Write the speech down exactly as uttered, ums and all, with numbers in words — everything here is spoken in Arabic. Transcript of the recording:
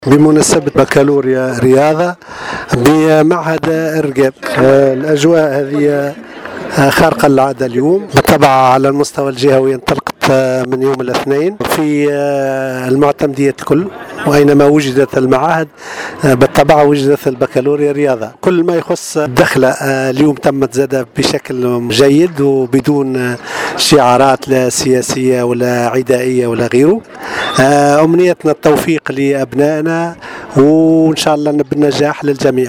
بمناسبة بكالوريا رياضة بمعهد إرقاب. الأجواء هذه خارقة للعادة اليوم، بالطبع على المستوى الجهوي انطلقت من يوم الاثنين في المعتمدية الكل، وأينما وجدت المعاهد بالطبع وجدت البكالوريا رياضة. كل ما يخص الدخلة اليوم تمت زادة بشكل جيد وبدون شعارات لا سياسية ولا عدائية ولا غيره. أمنيتنا التوفيق لأبنائنا وإن شاء الله بالنجاح للجميع.